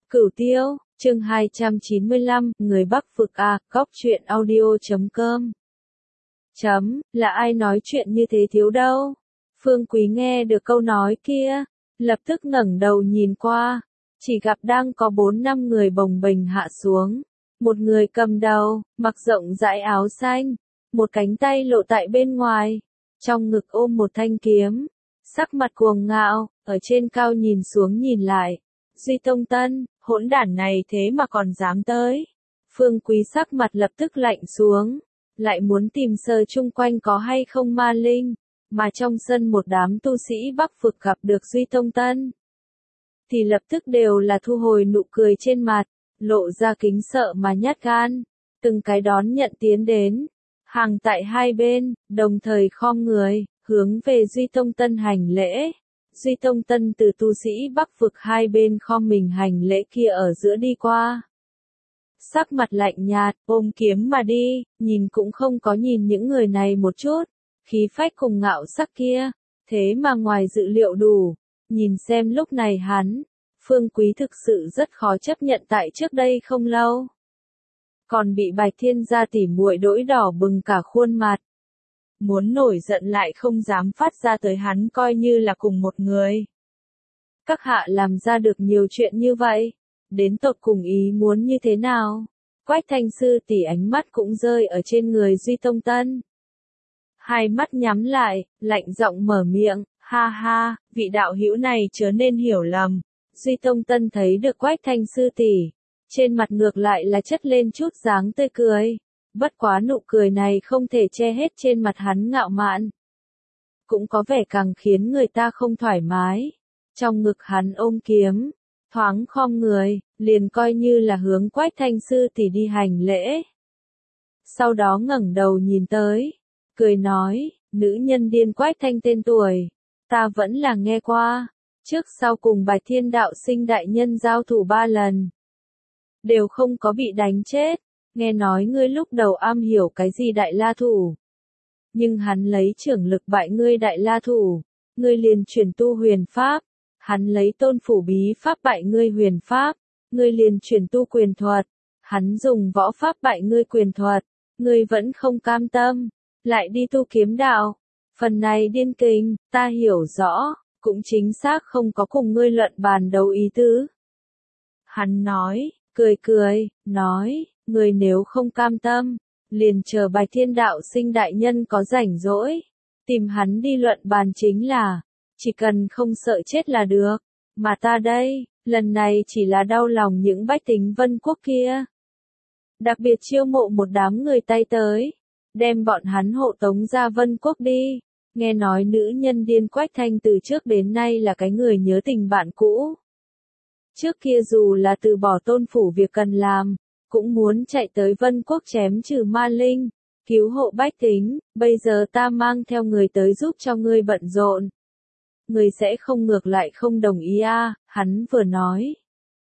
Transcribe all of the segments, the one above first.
Cửu Tiêu, chương 295, người Bắc vực à, góc truyện audio.com. Là ai nói chuyện như thế thiếu đâu? Phương Quý nghe được câu nói kia, lập tức ngẩng đầu nhìn qua, chỉ gặp đang có 4-5 người bồng bềnh hạ xuống. Một người cầm đầu, mặc rộng rãi áo xanh, một cánh tay lộ tại bên ngoài, trong ngực ôm một thanh kiếm, sắc mặt cuồng ngạo, ở trên cao nhìn xuống nhìn lại. Duy Tông Tân, hỗn đản này thế mà còn dám tới. Phương Quý sắc mặt lập tức lạnh xuống, lại muốn tìm sơ chung quanh có hay không ma linh, mà trong sân một đám tu sĩ Bắc vực gặp được Duy Tông Tân, thì lập tức đều là thu hồi nụ cười trên mặt, lộ ra kính sợ mà nhát gan, từng cái đón nhận tiến đến, hàng tại hai bên, đồng thời khom người, hướng về Duy Tông Tân hành lễ. Duy Tông Tân từ tu sĩ Bắc vực hai bên khom mình hành lễ kia ở giữa đi qua. Sắc mặt lạnh nhạt, ôm kiếm mà đi, nhìn cũng không có nhìn những người này một chút, khí phách cùng ngạo sắc kia, thế mà ngoài dự liệu đủ, nhìn xem lúc này hắn, Phương Quý thực sự rất khó chấp nhận tại trước đây không lâu. Còn bị Bạch Thiên gia tỉ muội đỗi đỏ bừng cả khuôn mặt. Muốn nổi giận lại không dám phát ra tới hắn coi như là cùng một người. Các hạ làm ra được nhiều chuyện như vậy, đến tột cùng ý muốn như thế nào? Quách Thanh sư tỷ ánh mắt cũng rơi ở trên người Duy Tông Tân. Hai mắt nhắm lại, lạnh giọng mở miệng, ha ha, vị đạo hữu này chớ nên hiểu lầm. Duy Tông Tân thấy được Quách Thanh sư tỷ, trên mặt ngược lại là chất lên chút dáng tươi cười. Bất quá nụ cười này không thể che hết trên mặt hắn ngạo mạn. Cũng có vẻ càng khiến người ta không thoải mái. Trong ngực hắn ôm kiếm, thoáng khom người, liền coi như là hướng Quách Thanh sư tỷ đi hành lễ. Sau đó ngẩng đầu nhìn tới, cười nói, nữ nhân điên Quách Thanh tên tuổi, ta vẫn là nghe qua, trước sau cùng Bạch Thiên đạo sinh đại nhân giao thủ 3 lần. Đều không có bị đánh chết. Nghe nói ngươi lúc đầu am hiểu cái gì đại la thủ. Nhưng hắn lấy trưởng lực bại ngươi đại la thủ, ngươi liền chuyển tu huyền pháp. Hắn lấy tôn phủ bí pháp bại ngươi huyền pháp, ngươi liền chuyển tu quyền thuật. Hắn dùng võ pháp bại ngươi quyền thuật, ngươi vẫn không cam tâm, lại đi tu kiếm đạo. Phần này điên kinh, ta hiểu rõ, cũng chính xác không có cùng ngươi luận bàn đấu ý tứ. Hắn nói, cười, nói. Người nếu không cam tâm, liền chờ Bạch Thiên đạo sinh đại nhân có rảnh rỗi, tìm hắn đi luận bàn chính là, chỉ cần không sợ chết là được, mà ta đây, lần này chỉ là đau lòng những bách tính Vân Quốc kia. Đặc biệt chiêu mộ một đám người tay tới, đem bọn hắn hộ tống ra Vân Quốc đi, nghe nói nữ nhân điên Quách Thanh từ trước đến nay là cái người nhớ tình bạn cũ. Trước kia dù là từ bỏ tôn phủ việc cần làm, cũng muốn chạy tới Vân Quốc chém trừ ma linh, cứu hộ bách tính, bây giờ ta mang theo người tới giúp cho ngươi bận rộn. Ngươi sẽ không ngược lại không đồng ý à, hắn vừa nói.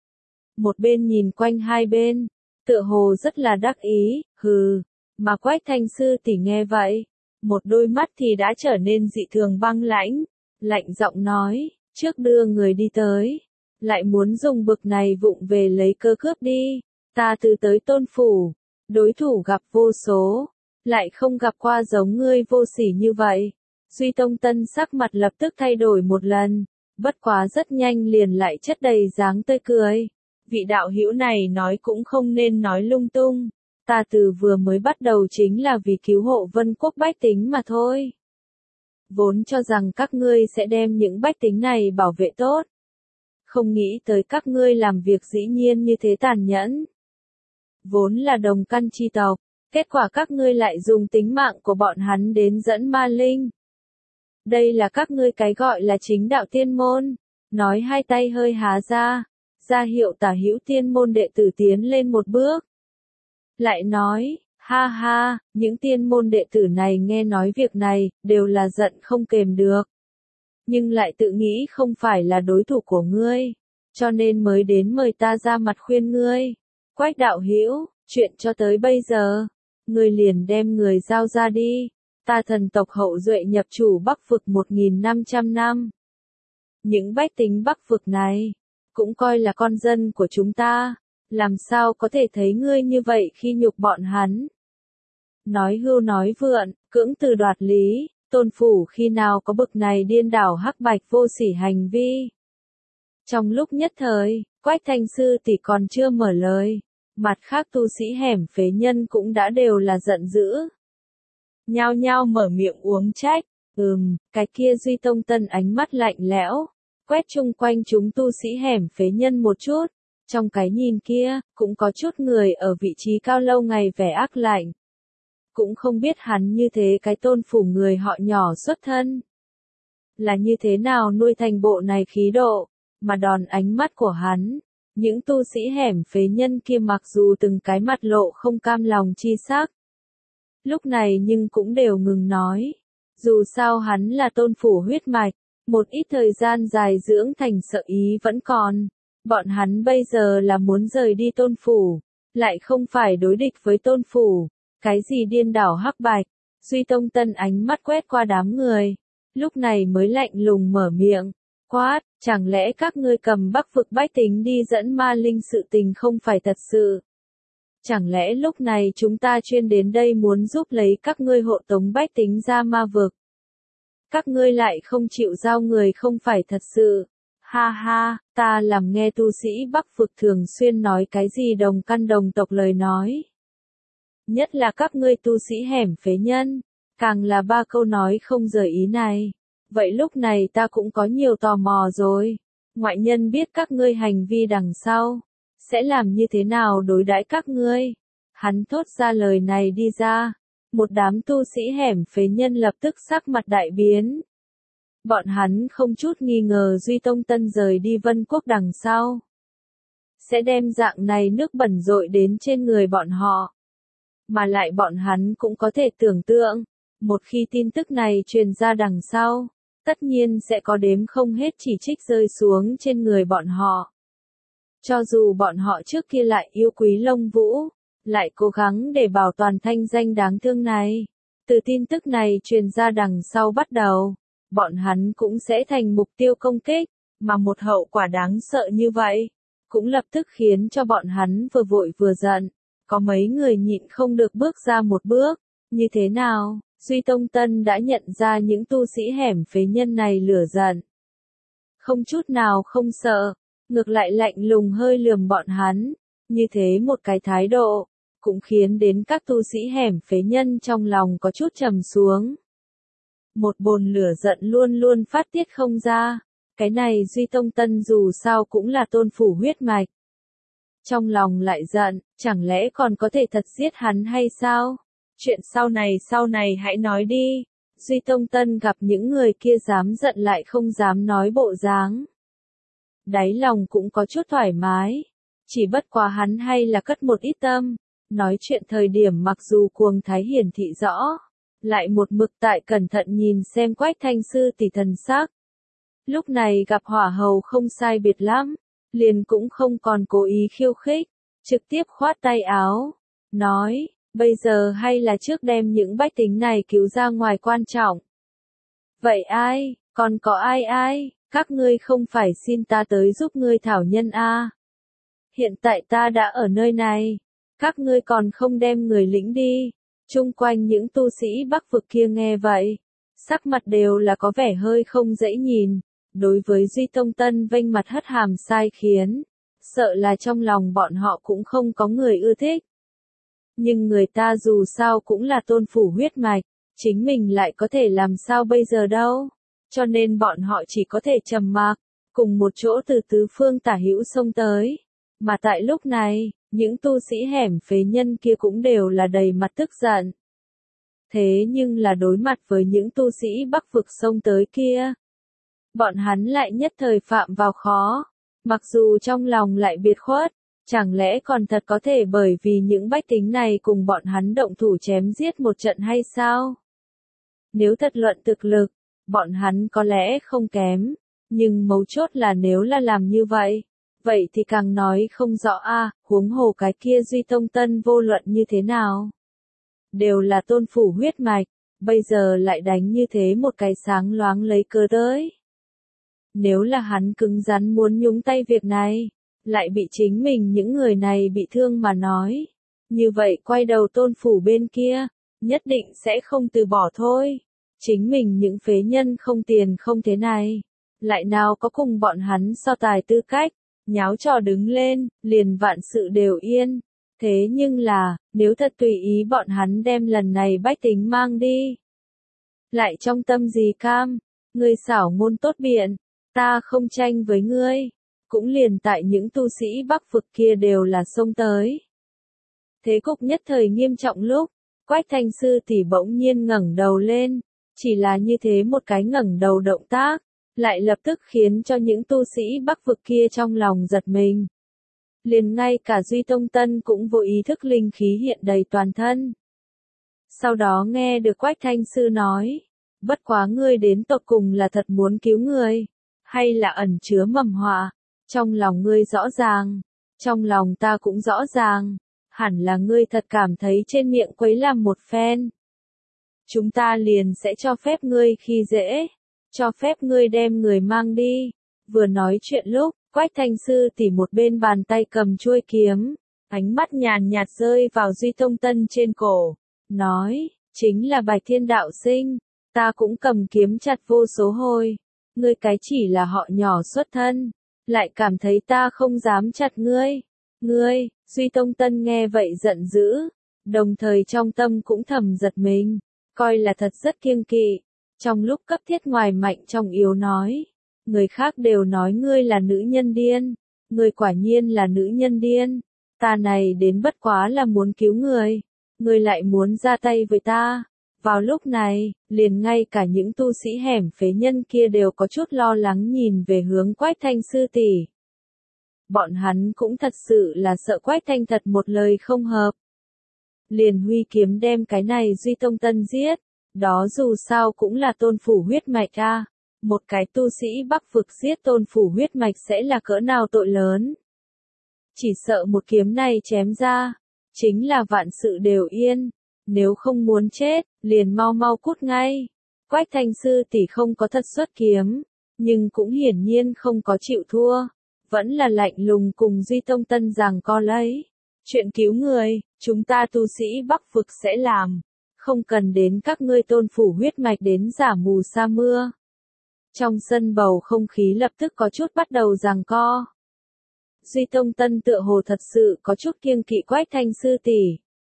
Một bên nhìn quanh hai bên, tựa hồ rất là đắc ý, hừ, mà Quách Thanh sư tỷ nghe vậy, một đôi mắt thì đã trở nên dị thường băng lãnh, lạnh giọng nói, trước đưa người đi tới, lại muốn dùng bực này vụng về lấy cơ cướp đi. Ta từ tới tôn phủ, đối thủ gặp vô số, lại không gặp qua giống ngươi vô sỉ như vậy. Duy Tông Tân sắc mặt lập tức thay đổi một lần, bất quá rất nhanh liền lại chất đầy dáng tươi cười. Vị đạo hữu này nói cũng không nên nói lung tung, ta từ vừa mới bắt đầu chính là vì cứu hộ Vân Quốc bách tính mà thôi. Vốn cho rằng các ngươi sẽ đem những bách tính này bảo vệ tốt. Không nghĩ tới các ngươi làm việc dĩ nhiên như thế tàn nhẫn. Vốn là đồng căn chi tộc, kết quả các ngươi lại dùng tính mạng của bọn hắn đến dẫn ma linh. Đây là các ngươi cái gọi là chính đạo tiên môn, nói hai tay hơi há ra hiệu tả hữu tiên môn đệ tử tiến lên một bước. Lại nói, ha ha, những tiên môn đệ tử này nghe nói việc này, đều là giận không kềm được. Nhưng lại tự nghĩ không phải là đối thủ của ngươi, cho nên mới đến mời ta ra mặt khuyên ngươi. Quách đạo hữu, chuyện cho tới bây giờ, ngươi liền đem người giao ra đi, ta thần tộc hậu duệ nhập chủ Bắc vực 1.500 năm. Những bách tính Bắc vực này, cũng coi là con dân của chúng ta, làm sao có thể thấy ngươi như vậy khi nhục bọn hắn. Nói hưu nói vượn, cưỡng từ đoạt lý, Tôn Phủ khi nào có bực này điên đảo hắc bạch vô sỉ hành vi. Trong lúc nhất thời, Quách Thanh Sư tỷ còn chưa mở lời, mặt khác tu sĩ hẻm phế nhân cũng đã đều là giận dữ. Nhao nhao mở miệng uống trách, cái kia Duy Tông Tân ánh mắt lạnh lẽo, quét chung quanh chúng tu sĩ hẻm phế nhân một chút, trong cái nhìn kia, cũng có chút người ở vị trí cao lâu ngày vẻ ác lạnh. Cũng không biết hắn như thế cái Tôn Phủ người họ nhỏ xuất thân. Là như thế nào nuôi thành bộ này khí độ, mà đòn ánh mắt của hắn. Những tu sĩ hẻm phế nhân kia mặc dù từng cái mặt lộ không cam lòng chi sắc. Lúc này nhưng cũng đều ngừng nói. Dù sao hắn là Tôn Phủ huyết mạch, một ít thời gian dài dưỡng thành sợ ý vẫn còn. Bọn hắn bây giờ là muốn rời đi Tôn Phủ, lại không phải đối địch với Tôn Phủ. Cái gì điên đảo hắc bạch, Duy Tông Tân ánh mắt quét qua đám người. Lúc này mới lạnh lùng mở miệng, quát, chẳng lẽ các ngươi cầm Bắc vực bách tính đi dẫn ma linh sự tình không phải thật sự? Chẳng lẽ lúc này chúng ta chuyên đến đây muốn giúp lấy các ngươi hộ tống bách tính ra ma vực? Các ngươi lại không chịu giao người không phải thật sự. Ha ha, ta làm nghe tu sĩ Bắc vực thường xuyên nói cái gì đồng căn đồng tộc lời nói. Nhất là các ngươi tu sĩ hẻm phế nhân, càng là ba câu nói không rời ý này. Vậy lúc này ta cũng có nhiều tò mò rồi. Ngoại nhân biết các ngươi hành vi đằng sau, sẽ làm như thế nào đối đãi các ngươi? Hắn thốt ra lời này đi ra. Một đám tu sĩ hẻm phế nhân lập tức sắc mặt đại biến. Bọn hắn không chút nghi ngờ Duy Tông Tân rời đi Vân Quốc đằng sau. Sẽ đem dạng này nước bẩn dội đến trên người bọn họ. Mà lại bọn hắn cũng có thể tưởng tượng, một khi tin tức này truyền ra đằng sau, tất nhiên sẽ có đếm không hết chỉ trích rơi xuống trên người bọn họ. Cho dù bọn họ trước kia lại yêu quý Lông Vũ, lại cố gắng để bảo toàn thanh danh đáng thương này. Từ tin tức này truyền ra đằng sau bắt đầu, bọn hắn cũng sẽ thành mục tiêu công kích, mà một hậu quả đáng sợ như vậy, cũng lập tức khiến cho bọn hắn vừa vội vừa giận. Có mấy người nhịn không được bước ra một bước, như thế nào, Duy Tông Tân đã nhận ra những tu sĩ hẻm phế nhân này lửa giận. Không chút nào không sợ, ngược lại lạnh lùng hơi lườm bọn hắn, như thế một cái thái độ, cũng khiến đến các tu sĩ hẻm phế nhân trong lòng có chút trầm xuống. Một bồn lửa giận luôn luôn phát tiết không ra, cái này Duy Tông Tân dù sao cũng là Tôn Phủ huyết mạch. Trong lòng lại giận, chẳng lẽ còn có thể thật giết hắn hay sao? Chuyện sau này hãy nói đi. Duy Tông Tân gặp những người kia dám giận lại không dám nói bộ dáng. Đáy lòng cũng có chút thoải mái. Chỉ bất quá hắn hay là cất một ít tâm. Nói chuyện thời điểm mặc dù cuồng thái hiển thị rõ. Lại một mực tại cẩn thận nhìn xem Quách Thanh Sư tỷ thần sắc. Lúc này gặp hỏa hầu không sai biệt lắm. Liền cũng không còn cố ý khiêu khích, trực tiếp khoát tay áo, nói, bây giờ hay là trước đem những bách tính này cứu ra ngoài quan trọng. Vậy ai, còn có ai, các ngươi không phải xin ta tới giúp ngươi thảo nhân a? Hiện tại ta đã ở nơi này, các ngươi còn không đem người lĩnh đi. Chung quanh những tu sĩ Bắc vực kia nghe vậy, sắc mặt đều là có vẻ hơi không dễ nhìn. Đối với Duy Tông Tân vênh mặt hất hàm sai khiến, sợ là trong lòng bọn họ cũng không có người ưa thích. Nhưng người ta dù sao cũng là Tôn Phủ huyết mạch, chính mình lại có thể làm sao bây giờ đâu. Cho nên bọn họ chỉ có thể trầm mặc, cùng một chỗ từ tứ phương tả hữu xông tới. Mà tại lúc này, những tu sĩ hẻm phế nhân kia cũng đều là đầy mặt tức giận. Thế nhưng là đối mặt với những tu sĩ Bắc vực xông tới kia. Bọn hắn lại nhất thời phạm vào khó, mặc dù trong lòng lại biệt khuất, chẳng lẽ còn thật có thể bởi vì những bách tính này cùng bọn hắn động thủ chém giết một trận hay sao? Nếu thật luận thực lực, bọn hắn có lẽ không kém, nhưng mấu chốt là nếu là làm như vậy thì càng nói không rõ huống hồ cái kia Duy Tông Tân vô luận như thế nào. Đều là Tôn Phủ huyết mạch, bây giờ lại đánh như thế một cái sáng loáng lấy cớ tới. Nếu là hắn cứng rắn muốn nhúng tay việc này, lại bị chính mình những người này bị thương mà nói. Như vậy quay đầu Tôn phủ bên kia, nhất định sẽ không từ bỏ thôi. Chính mình những phế nhân không tiền không thế này, lại nào có cùng bọn hắn so tài tư cách, nháo trò đứng lên, liền vạn sự đều yên. Thế nhưng là, nếu thật tùy ý bọn hắn đem lần này bách tính mang đi, lại trong tâm gì cam, ngươi xảo ngôn tốt biện, ta không tranh với ngươi, cũng liền tại những tu sĩ Bắc vực kia đều là xông tới. Thế cục nhất thời nghiêm trọng lúc, Quách Thanh sư tỷ bỗng nhiên ngẩng đầu lên, chỉ là như thế một cái ngẩng đầu động tác, lại lập tức khiến cho những tu sĩ Bắc vực kia trong lòng giật mình. Liền ngay cả Duy Tông Tân cũng vô ý thức linh khí hiện đầy toàn thân. Sau đó nghe được Quách Thanh sư nói, bất quá ngươi đến tột cùng là thật muốn cứu người, hay là ẩn chứa mầm họa, trong lòng ngươi rõ ràng, trong lòng ta cũng rõ ràng, hẳn là ngươi thật cảm thấy trên miệng quấy làm một phen. Chúng ta liền sẽ cho phép ngươi khi dễ, cho phép ngươi đem người mang đi. Vừa nói chuyện lúc, Quách Thanh sư tỉ một bên bàn tay cầm chuôi kiếm, ánh mắt nhàn nhạt rơi vào Duy Tông Tân trên cổ, nói, chính là Bạch Thiên đạo sinh, ta cũng cầm kiếm chặt vô số hồi, ngươi cái chỉ là họ nhỏ xuất thân, lại cảm thấy ta không dám chặt ngươi. Ngươi, Duy Tông Tân nghe vậy giận dữ, đồng thời trong tâm cũng thầm giật mình, coi là thật rất kiêng kỵ. Trong lúc cấp thiết ngoài mạnh trong yếu nói, người khác đều nói ngươi là nữ nhân điên, ngươi quả nhiên là nữ nhân điên, ta này đến bất quá là muốn cứu người, ngươi lại muốn ra tay với ta. Vào lúc này, liền ngay cả những tu sĩ hẻm phế nhân kia đều có chút lo lắng nhìn về hướng Quách Thanh sư tỷ. Bọn hắn cũng thật sự là sợ Quách Thanh thật một lời không hợp. Liền huy kiếm đem cái này Duy Tông Tân giết, đó dù sao cũng là Tôn phủ huyết mạch a. Một cái tu sĩ Bắc vực giết Tôn phủ huyết mạch sẽ là cỡ nào tội lớn. Chỉ sợ một kiếm này chém ra, chính là vạn sự đều yên, nếu không muốn chết, liền mau mau cút ngay. Quách Thanh sư tỷ không có thật xuất kiếm, nhưng cũng hiển nhiên không có chịu thua, vẫn là lạnh lùng cùng Duy Tông Tân giằng co lấy. Chuyện cứu người, chúng ta tu sĩ Bắc vực sẽ làm, không cần đến các ngươi Tôn phủ huyết mạch đến giả mù sa mưa. Trong sân bầu không khí lập tức có chút bắt đầu giằng co. Duy Tông Tân tựa hồ thật sự có chút kiêng kỵ Quách Thanh sư tỷ,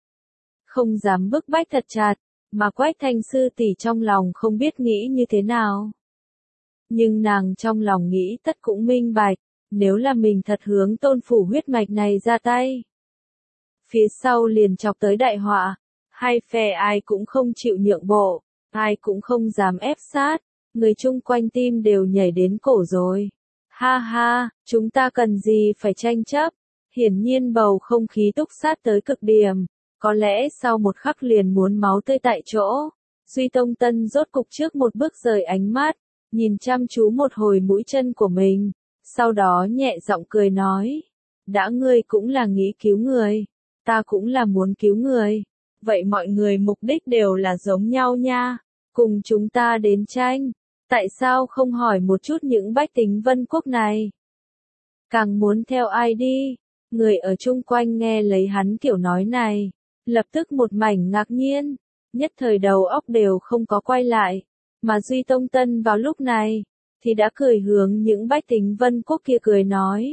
không dám bức bách thật chặt, mà Quách Thanh sư tỷ trong lòng không biết nghĩ như thế nào. Nhưng nàng trong lòng nghĩ tất cũng minh bạch, nếu là mình thật hướng Tôn phủ huyết mạch này ra tay, phía sau liền chọc tới đại họa, hai phe ai cũng không chịu nhượng bộ, ai cũng không dám ép sát, người chung quanh tim đều nhảy đến cổ rồi. Ha ha, chúng ta cần gì phải tranh chấp, hiển nhiên bầu không khí túc sát tới cực điểm, có lẽ sau một khắc liền muốn máu tươi tại chỗ. Duy Tông Tân rốt cục trước một bước rời ánh mắt, nhìn chăm chú một hồi mũi chân của mình, sau đó nhẹ giọng cười nói, đã ngươi cũng là nghĩ cứu người, ta cũng là muốn cứu người, vậy mọi người mục đích đều là giống nhau nha, cùng chúng ta đến tranh, tại sao không hỏi một chút những bách tính Vân Quốc này? Càng muốn theo ai đi? Người ở chung quanh nghe lấy hắn kiểu nói này, lập tức một mảnh ngạc nhiên, nhất thời đầu óc đều không có quay lại, mà Duy Tông Tân vào lúc này, thì đã cười hướng những bách tính Vân Quốc kia cười nói.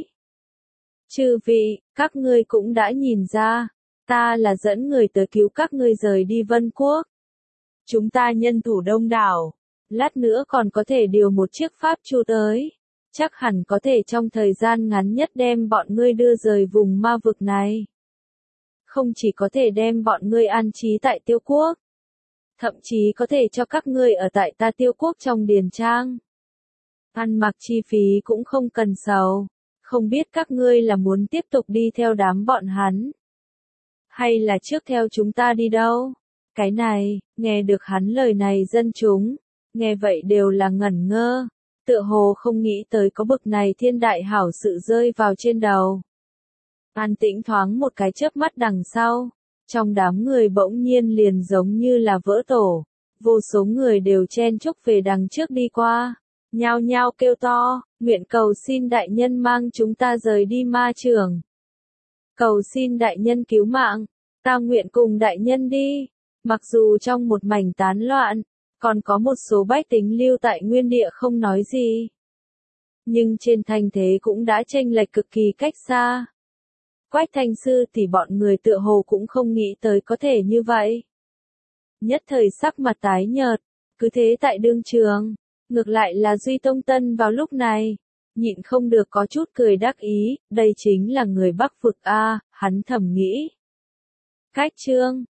Chư vị, các ngươi cũng đã nhìn ra, ta là dẫn người tới cứu các ngươi rời đi Vân Quốc. Chúng ta nhân thủ đông đảo, lát nữa còn có thể điều một chiếc pháp chu tới, chắc hẳn có thể trong thời gian ngắn nhất đem bọn ngươi đưa rời vùng ma vực này. Không chỉ có thể đem bọn ngươi an trí tại Tiêu Quốc, thậm chí có thể cho các ngươi ở tại ta Tiêu Quốc trong điền trang. Ăn mặc chi phí cũng không cần sầu, không biết các ngươi là muốn tiếp tục đi theo đám bọn hắn, hay là trước theo chúng ta đi đâu? Cái này, nghe được hắn lời này dân chúng, nghe vậy đều là ngẩn ngơ, tựa hồ không nghĩ tới có bực này thiên đại hảo sự rơi vào trên đầu. An tĩnh thoáng một cái chớp mắt đằng sau, trong đám người bỗng nhiên liền giống như là vỡ tổ, vô số người đều chen chúc về đằng trước đi qua, nhao nhao kêu to, nguyện cầu xin đại nhân mang chúng ta rời đi ma chưởng. Cầu xin đại nhân cứu mạng, ta nguyện cùng đại nhân đi. Mặc dù trong một mảnh tán loạn, còn có một số bách tính lưu tại nguyên địa không nói gì. Nhưng trên thành thế cũng đã chênh lệch cực kỳ cách xa. Quách Thanh Sư thì bọn người tựa hồ cũng không nghĩ tới có thể như vậy. Nhất thời sắc mặt tái nhợt, cứ thế tại đương trường. Ngược lại là Duy Tông Tân vào lúc này, nhịn không được có chút cười đắc ý, đây chính là người Bắc vực a, hắn thầm nghĩ. Khách Trương,